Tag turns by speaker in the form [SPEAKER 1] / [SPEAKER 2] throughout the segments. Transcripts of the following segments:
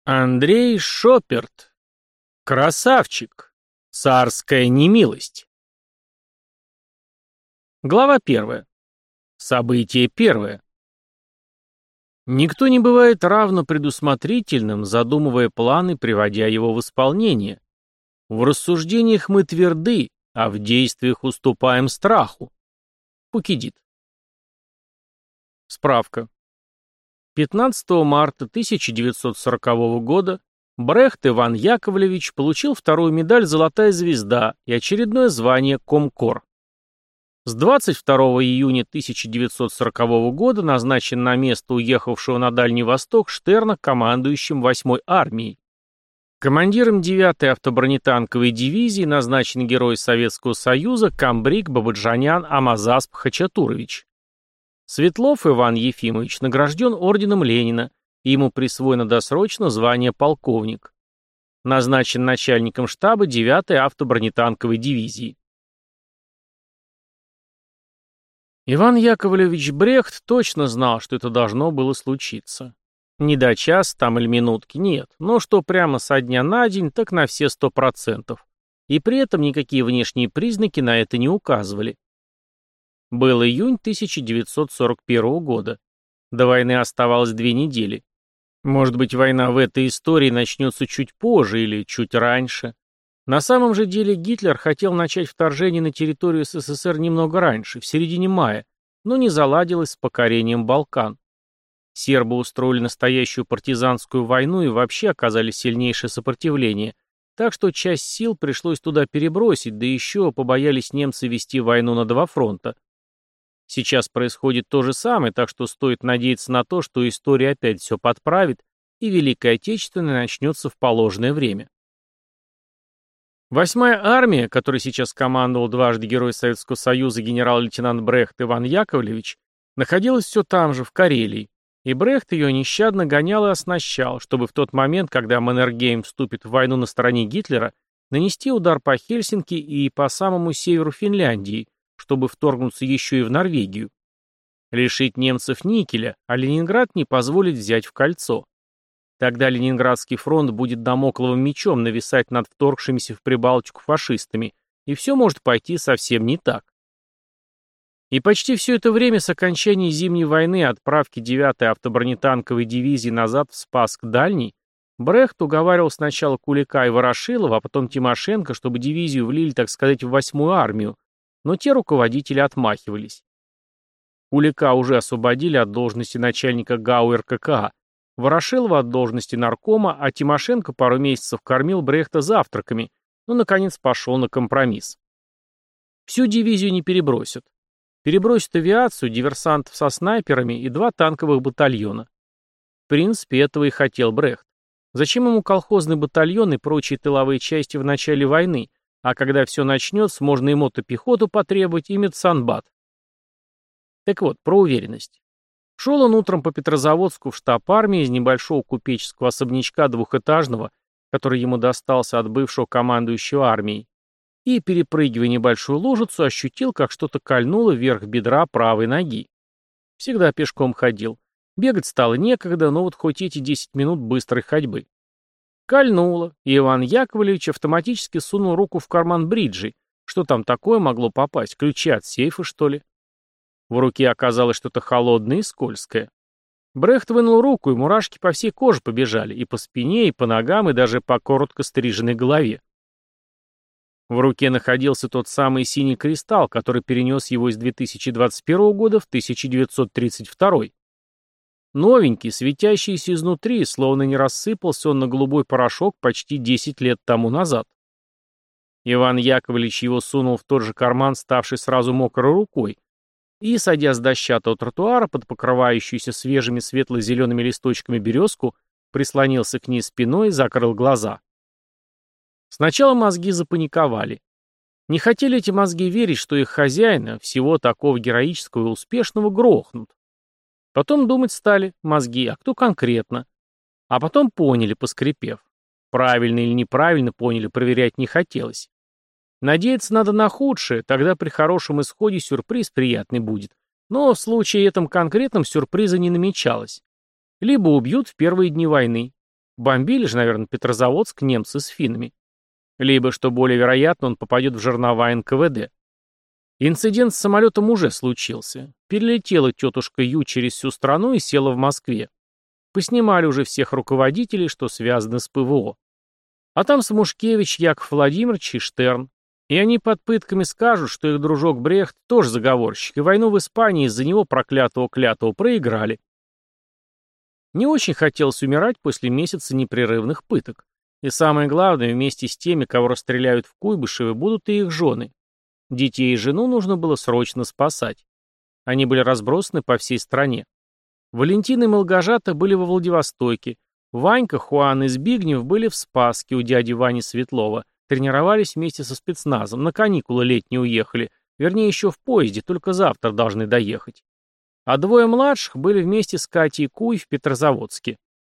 [SPEAKER 1] Андрей Шоперт. Красавчик. Царская немилость. Глава 1. Событие 1. Никто не бывает равно предусмотрительным, задумывая планы, приводя его в исполнение. В рассуждениях мы тверды, а в действиях уступаем страху. Фукидид. Справка. 15 марта 1940 года Брехт Иван Яковлевич получил вторую медаль «Золотая звезда» и очередное звание Комкор. С 22 июня 1940 года назначен на место уехавшего на Дальний Восток Штерна командующим 8-й армией. Командиром 9-й автобронетанковой дивизии назначен герой Советского Союза комбриг Бабаджанян Амазасп Хачатурович. Светлов Иван Ефимович награжден орденом Ленина, и ему присвоено досрочно звание полковник. Назначен начальником штаба 9-й автобронетанковой дивизии. Иван Яковлевич Брехт точно знал, что это должно было случиться. Не до часа там или минутки, нет, но что прямо со дня на день, так на все 100%. И при этом никакие внешние признаки на это не указывали. Был июнь 1941 года. До войны оставалось 2 недели. Может быть, война в этой истории начнется чуть позже или чуть раньше. На самом же деле Гитлер хотел начать вторжение на территорию СССР немного раньше, в середине мая, но не заладилось с покорением Балкан. Сербы устроили настоящую партизанскую войну и вообще оказали сильнейшее сопротивление, так что часть сил пришлось туда перебросить, да еще побоялись немцы вести войну на 2 фронта. Сейчас происходит то же самое, так что стоит надеяться на то, что история опять все подправит, и Великая Отечественная начнется в положенное время. 8-я армия, которой сейчас командовал дважды Герой Советского Союза генерал-лейтенант Брехт Иван Яковлевич, находилась все там же, в Карелии, и Брехт ее нещадно гонял и оснащал, чтобы в тот момент, когда Маннергейм вступит в войну на стороне Гитлера, нанести удар по Хельсинки и по самому северу Финляндии, чтобы вторгнуться еще и в Норвегию. Лишить немцев никеля, а Ленинград не позволить взять в кольцо. Тогда Ленинградский фронт будет дамокловым мечом нависать над вторгшимися в Прибалтику фашистами, и все может пойти совсем не так. И почти все это время с окончания Зимней войны и отправки 9-й автобронетанковой дивизии назад в Спасск-Дальний Брехт уговаривал сначала Кулика и Ворошилова, а потом Тимошенко, чтобы дивизию влили, так сказать, в 8-ю армию, но те руководители отмахивались. Кулика уже освободили от должности начальника ГАУ РККА, Ворошилова от должности наркома, а Тимошенко пару месяцев кормил Брехта завтраками, но, наконец, пошел на компромисс. Всю дивизию не перебросят. Перебросят авиацию, диверсантов со снайперами и 2 танковых батальона. В принципе, этого и хотел Брехт. Зачем ему колхозный батальон и прочие тыловые части в начале войны, а когда все начнется, можно и мотопехоту потребовать, и медсанбат. Так вот, про уверенность. Шел он утром по Петрозаводску в штаб армии из небольшого купеческого особнячка двухэтажного, который ему достался от бывшего командующего армией, и, перепрыгивая небольшую лужицу, ощутил, как что-то кольнуло вверх бедра правой ноги. Всегда пешком ходил. Бегать стало некогда, но вот хоть эти 10 минут быстрой ходьбы. Кольнуло, и Иван Яковлевич автоматически сунул руку в карман бриджи. Что там такое могло попасть? Ключи от сейфа, что ли? В руке оказалось что-то холодное и скользкое. Брехт вынул руку, и мурашки по всей коже побежали, и по спине, и по ногам, и даже по коротко стриженной голове. В руке находился тот самый синий кристалл, который перенес его из 2021 года в 1932. Новенький, светящийся изнутри, словно не рассыпался он на голубой порошок почти 10 лет тому назад. Иван Яковлевич его сунул в тот же карман, ставший сразу мокрой рукой, и, садя с дощатого тротуара под покрывающуюся свежими светло-зелеными листочками березку, прислонился к ней спиной и закрыл глаза. Сначала мозги запаниковали. Не хотели эти мозги верить, что их хозяина, всего такого героического и успешного, грохнут. Потом думать стали мозги, а кто конкретно. А потом поняли, поскрипев. Правильно или неправильно поняли, проверять не хотелось. Надеяться надо на худшее, тогда при хорошем исходе сюрприз приятный будет. Но в случае этом конкретном сюрприза не намечалось. Либо убьют в первые дни войны, Бомбили же, наверное, Петрозаводск немцы с финнами. Либо, что более вероятно, он попадет в жернова НКВД. Инцидент с самолетом уже случился. Перелетела тетушка Ю через всю страну и села в Москве. Поснимали уже всех руководителей, что связаны с ПВО. А там Самушкевич, Яков Владимирович и Штерн. И они под пытками скажут, что их дружок Брехт тоже заговорщик, и войну в Испании из-за него проклятого клятого проиграли. Не очень хотелось умирать после месяца непрерывных пыток. И самое главное, вместе с теми, кого расстреляют в Куйбышеве, будут и их жены. Детей и жену нужно было срочно спасать. Они были разбросаны по всей стране. Валентина и Малгожата были во Владивостоке. Ванька, Хуан и Збигнев были в Спасске у дяди Вани Светлова. Тренировались вместе со спецназом. На каникулы летние уехали. Вернее, еще в поезде, только завтра должны доехать. А двое младших были вместе с Катей Куй в Петрозаводске.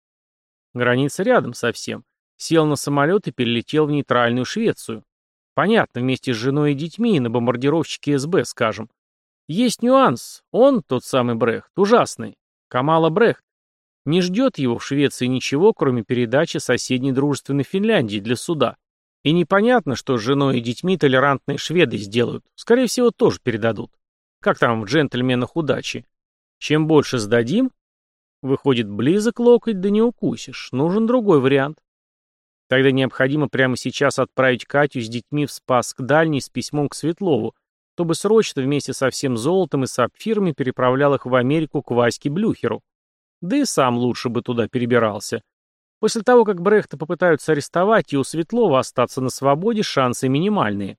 [SPEAKER 1] Граница рядом совсем. Сел на самолет и перелетел в нейтральную Швецию. Понятно, вместе с женой и детьми, на бомбардировщике СБ, скажем. Есть нюанс. Он, тот самый Брехт, ужасный. Камала Брехт. Не ждет его в Швеции ничего, кроме передачи соседней дружественной Финляндии для суда. И непонятно, что с женой и детьми толерантные шведы сделают. Скорее всего, тоже передадут. Как там в «Джентльменах удачи». Чем больше сдадим, выходит, близок локоть, да не укусишь. Нужен другой вариант. Тогда необходимо прямо сейчас отправить Катю с детьми в Спасск Дальний с письмом к Светлову, чтобы срочно вместе со всем золотом и сапфирами переправлял их в Америку к Ваське Блюхеру. Да и сам лучше бы туда перебирался. После того, как Брехта попытаются арестовать, и у Светлова остаться на свободе шансы минимальные.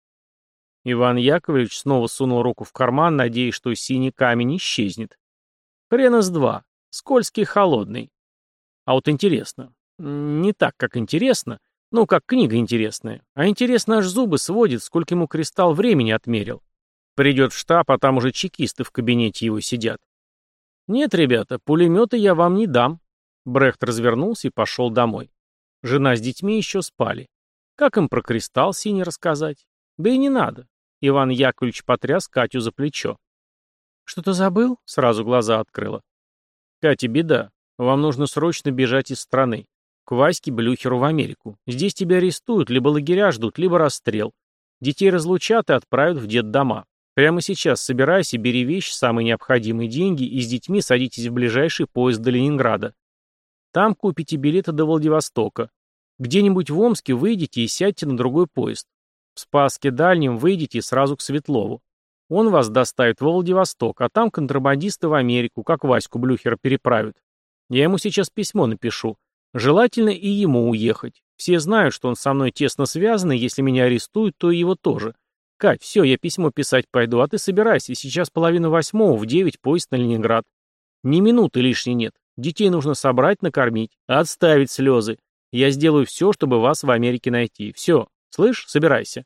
[SPEAKER 1] Иван Яковлевич снова сунул руку в карман, надеясь, что синий камень исчезнет. Хрена с два. Скользкий и холодный. А вот интересно. Не так, как интересно. Ну, как книга интересная. А интересно, аж зубы сводит, сколько ему Кристалл времени отмерил. Придет в штаб, а там уже чекисты в кабинете его сидят. Нет, ребята, пулеметы я вам не дам. Брехт развернулся и пошел домой. Жена с детьми еще спали. Как им про Кристалл синий рассказать? Да и не надо. Иван Яковлевич потряс Катю за плечо. «Что-то забыл?» — сразу глаза открыла. «Катя, беда. Вам нужно срочно бежать из страны. К Ваське Блюхеру в Америку. Здесь тебя арестуют, либо лагеря ждут, либо расстрел. Детей разлучат и отправят в детдома. Прямо сейчас собирайся, бери вещи, самые необходимые деньги, и с детьми садитесь в ближайший поезд до Ленинграда. Там купите билеты до Владивостока. Где-нибудь в Омске выйдете и сядьте на другой поезд. В Спасске Дальнем выйдете сразу к Светлову. Он вас доставит во Владивосток, а там контрабандисты в Америку, как Ваську Блюхера переправят. Я ему сейчас письмо напишу. Желательно и ему уехать. Все знают, что он со мной тесно связан, и если меня арестуют, то и его тоже. Кать, все, я письмо писать пойду, а ты собирайся, сейчас 7:30, в 9 поезд на Ленинград. Ни минуты лишней нет. Детей нужно собрать, накормить, отставить слезы. Я сделаю все, чтобы вас в Америке найти. Все, слышь, собирайся.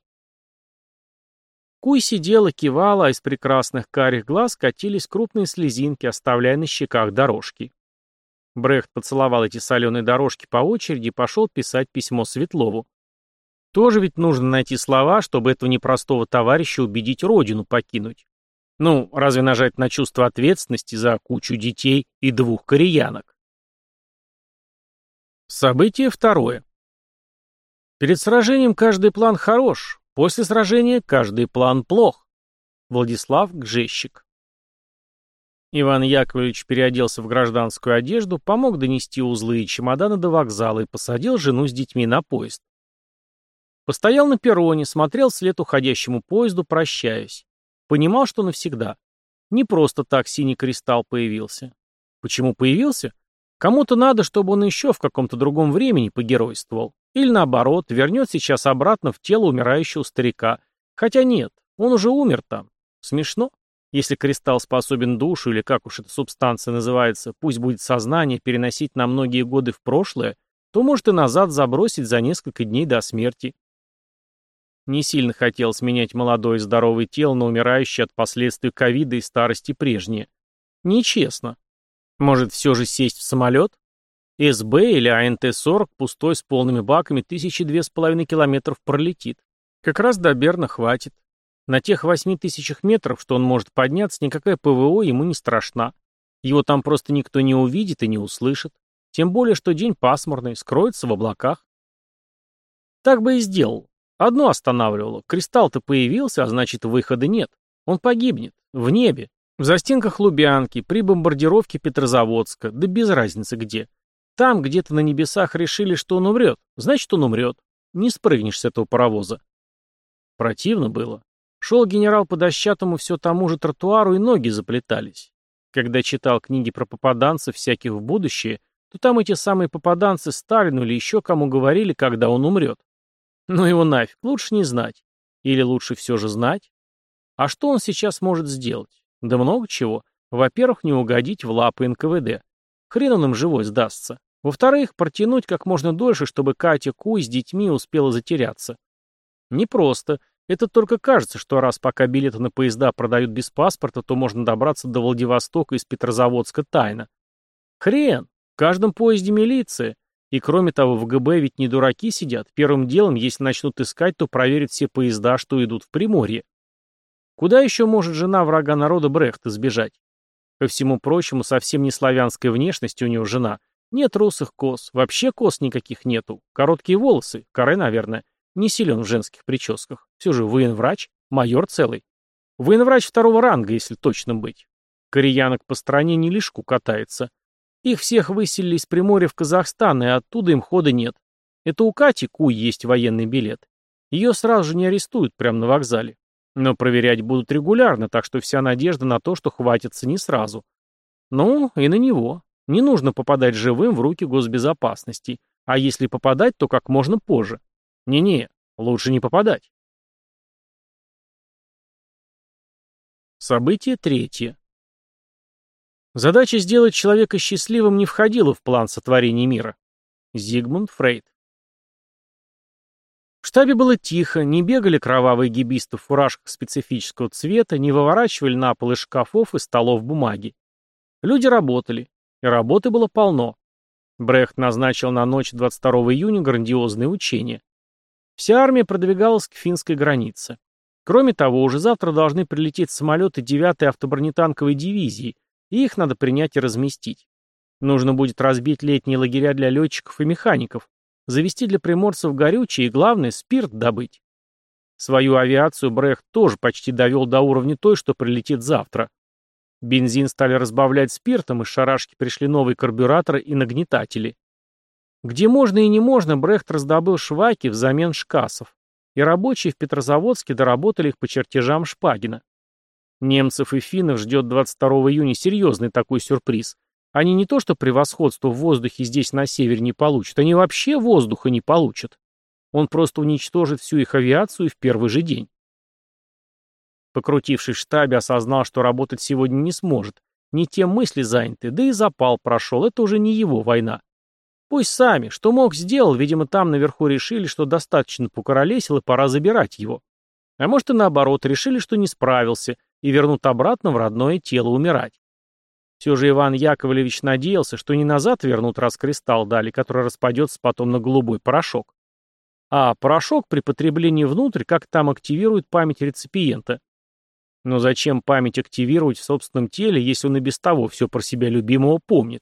[SPEAKER 1] Куй сидела, кивала, а из прекрасных карих глаз катились крупные слезинки, оставляя на щеках дорожки. Брехт поцеловал эти соленые дорожки по очереди и пошел писать письмо Светлову. Тоже ведь нужно найти слова, чтобы этого непростого товарища убедить родину покинуть. Ну, разве нажать на чувство ответственности за кучу детей и 2 кореянок? Событие второе. Перед сражением каждый план хорош, после сражения каждый план плох. Владислав Гжещик. Иван Яковлевич переоделся в гражданскую одежду, помог донести узлы и чемоданы до вокзала и посадил жену с детьми на поезд. Постоял на перроне, смотрел вслед уходящему поезду, прощаясь. Понимал, что навсегда. Не просто так синий кристалл появился. Почему появился? Кому-то надо, чтобы он еще в каком-то другом времени погеройствовал. Или наоборот, вернет сейчас обратно в тело умирающего старика. Хотя нет, он уже умер там. Смешно. Если кристалл способен душу, или как уж эта субстанция называется, пусть будет сознание, переносить на многие годы в прошлое, то может и назад забросить за несколько дней до смерти. Не сильно хотелось менять молодое и здоровое тело на умирающее от последствий ковида и старости прежнее. Нечестно. Может, все же сесть в самолет? СБ или АНТ-40 пустой с полными баками 1500 километров пролетит. Как раз до Берна хватит. На тех 8000 метров, что он может подняться, никакая ПВО ему не страшна. Его там просто никто не увидит и не услышит. Тем более, что день пасмурный, скроется в облаках. Так бы и сделал. Одно останавливало. Кристалл-то появился, а значит, выхода нет. Он погибнет. В небе. В застенках Лубянки, при бомбардировке Петрозаводска. Да без разницы где. Там, где-то на небесах решили, что он умрет. Значит, он умрет. Не спрыгнешь с этого паровоза. Противно было. Шел генерал по дощатому все тому же тротуару, и ноги заплетались. Когда читал книги про попаданцев всяких в будущее, то там эти самые попаданцы Сталину или еще кому говорили, когда он умрет. Ну его нафиг, лучше не знать. Или лучше все же знать? А что он сейчас может сделать? Да много чего. Во-первых, не угодить в лапы НКВД. Хрен он им живой сдастся. Во-вторых, протянуть как можно дольше, чтобы Катя Куй с детьми успела затеряться. Непросто. Это только кажется, что раз пока билеты на поезда продают без паспорта, то можно добраться до Владивостока из Петрозаводска тайно. Хрен! В каждом поезде милиция. И кроме того, в ГБ ведь не дураки сидят. Первым делом, если начнут искать, то проверят все поезда, что идут в Приморье. Куда еще может жена врага народа Брехта сбежать? Ко всему прочему, совсем не славянской внешности у него жена. Нет русых кос, вообще кос никаких нету. Короткие волосы, каре, наверное. Не силен в женских прическах. Все же военврач, майор целый. Военврач второго ранга, если точно быть. Кореянок по стране не лишку катается. Их всех выселили из Приморья в Казахстан, и оттуда им хода нет. Это у Кати Куй есть военный билет. Ее сразу же не арестуют прямо на вокзале. Но проверять будут регулярно, так что вся надежда на то, что хватится не сразу. Ну, и на него. Не нужно попадать живым в руки госбезопасности. А если попадать, то как можно позже. Не-не, лучше не попадать. Событие третье. Задача сделать человека счастливым не входила в план сотворения мира. Зигмунд Фрейд. В штабе было тихо, не бегали кровавые гибисты в фуражках специфического цвета, не выворачивали на пол из шкафов и столов бумаги. Люди работали, и работы было полно. Брехт назначил на ночь 22 июня грандиозные учения. Вся армия продвигалась к финской границе. Кроме того, уже завтра должны прилететь самолеты 9-й автобронетанковой дивизии, и их надо принять и разместить. Нужно будет разбить летние лагеря для летчиков и механиков, завести для приморцев горючее и, главное, спирт добыть. Свою авиацию Брехт тоже почти довел до уровня той, что прилетит завтра. Бензин стали разбавлять спиртом, из шарашки пришли новые карбюраторы и нагнетатели. Где можно и не можно, Брехт раздобыл швайки взамен шкасов, и рабочие в Петрозаводске доработали их по чертежам Шпагина. Немцев и финнов ждет 22 июня серьезный такой сюрприз. Они не то что превосходство в воздухе здесь на севере не получат, они вообще воздуха не получат. Он просто уничтожит всю их авиацию в первый же день. Покрутившись в штабе, осознал, что работать сегодня не сможет. Не тем мысли заняты, да и запал прошел, это уже не его война. Пусть сами, что мог, сделал, видимо, там наверху решили, что достаточно покуролесил и пора забирать его. А может и наоборот, решили, что не справился, и вернут обратно в родное тело умирать. Все же Иван Яковлевич надеялся, что не назад вернут, раз кристалл дали, который распадется потом на голубой порошок. А порошок при потреблении внутрь как там активирует память реципиента. Но зачем память активировать в собственном теле, если он и без того все про себя любимого помнит?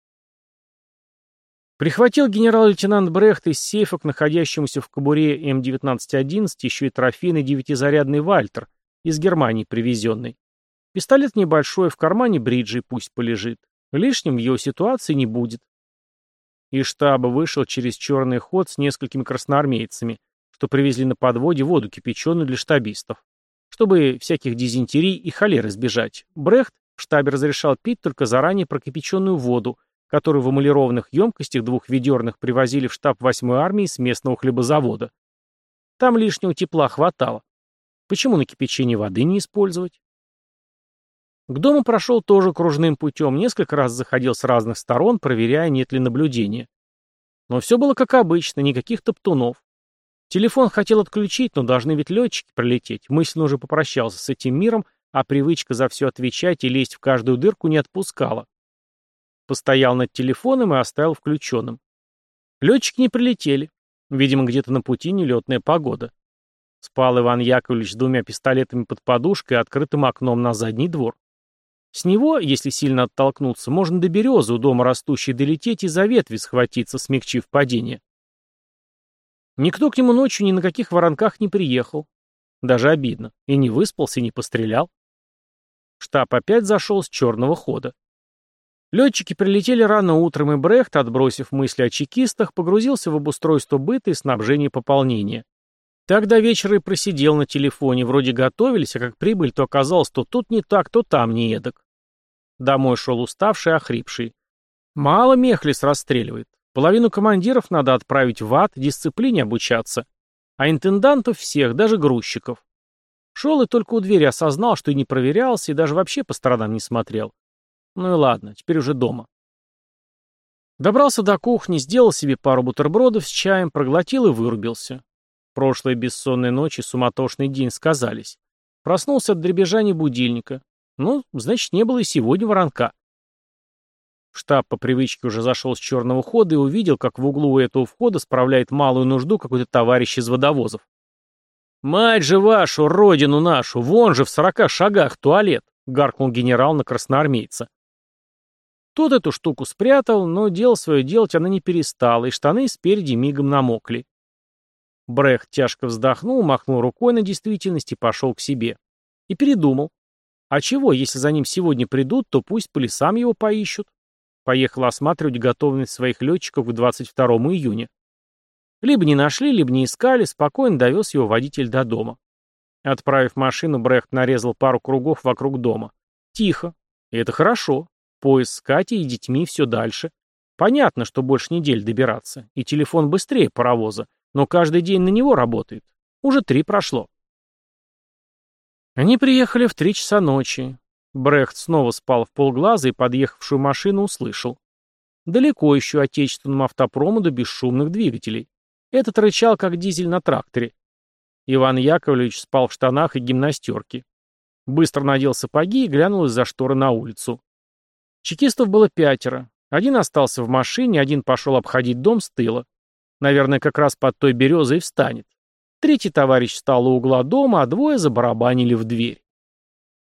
[SPEAKER 1] Прихватил генерал-лейтенант Брехт из сейфа к находящемуся в кобуре М1911 еще и трофейный девятизарядный Вальтер, из Германии привезенный. Пистолет небольшой, в кармане бриджи пусть полежит. Лишним в его ситуации не будет. Из штаба вышел через черный ход с несколькими красноармейцами, что привезли на подводе воду кипяченую для штабистов. Чтобы всяких дизентерий и холер избежать, Брехт в штабе разрешал пить только заранее прокипяченную воду, которую в эмалированных емкостях двухведерных привозили в штаб 8-й армии с местного хлебозавода. Там лишнего тепла хватало. Почему на кипячение воды не использовать? К дому прошел тоже кружным путем, несколько раз заходил с разных сторон, проверяя, нет ли наблюдения. Но все было как обычно, никаких топтунов. Телефон хотел отключить, но должны ведь летчики прилететь. Мысленно уже попрощался с этим миром, а привычка за все отвечать и лезть в каждую дырку не отпускала. Постоял над телефоном и оставил включенным. Летчики не прилетели. Видимо, где-то на пути нелетная погода. Спал Иван Яковлевич с двумя пистолетами под подушкой и открытым окном на задний двор. С него, если сильно оттолкнуться, можно до березы у дома растущей долететь и за ветви схватиться, смягчив падение. Никто к нему ночью ни на каких воронках не приехал. Даже обидно. И не выспался, и не пострелял. Штаб опять зашел с черного хода. Летчики прилетели рано утром, и Брехт, отбросив мысли о чекистах, погрузился в обустройство быта и снабжение пополнения. Так до вечера и просидел на телефоне, вроде готовились, а как прибыль, то оказалось то тут не так, то там не эдак. Домой шел уставший, охрипший. Мало Мехлис расстреливает. Половину командиров надо отправить в ад, дисциплине обучаться. А интендантов всех, даже грузчиков. Шел и только у двери осознал, что и не проверялся, и даже вообще по сторонам не смотрел. Ну и ладно, теперь уже дома. Добрался до кухни, сделал себе пару бутербродов с чаем, проглотил и вырубился. Прошлые бессонные ночи, суматошный день сказались. Проснулся от дребезжания будильника. Ну, значит, не было и сегодня воронка. Штаб по привычке уже зашел с черного хода и увидел, как в углу у этого входа справляет малую нужду какой-то товарищ из водовозов. «Мать же вашу, родину нашу, вон же в 40 шагах туалет!» — гаркнул генерал на красноармейца. Тот эту штуку спрятал, но дело свое делать она не перестала, и штаны спереди мигом намокли. Брехт тяжко вздохнул, махнул рукой на действительность и пошел к себе. И передумал. А чего, если за ним сегодня придут, то пусть по лесам его поищут. Поехал осматривать готовность своих летчиков к 22 июня. Либо не нашли, либо не искали, спокойно довез его водитель до дома. Отправив машину, Брехт нарезал пару кругов вокруг дома. Тихо. И это хорошо. Поезд с Катей и детьми все дальше. Понятно, что больше недели добираться. И телефон быстрее паровоза. Но каждый день на него работает. Уже 3 прошло. Они приехали в 3 часа ночи. Брехт снова спал в полглаза и подъехавшую машину услышал. Далеко еще отечественному автопрому до бесшумных двигателей. Этот рычал, как дизель на тракторе. Иван Яковлевич спал в штанах и гимнастерке. Быстро надел сапоги и глянул из-за шторы на улицу. Чекистов было 5. Один остался в машине, один пошел обходить дом с тыла. Наверное, как раз под той березой и встанет. 3-й товарищ встал у угла дома, а 2 забарабанили в дверь.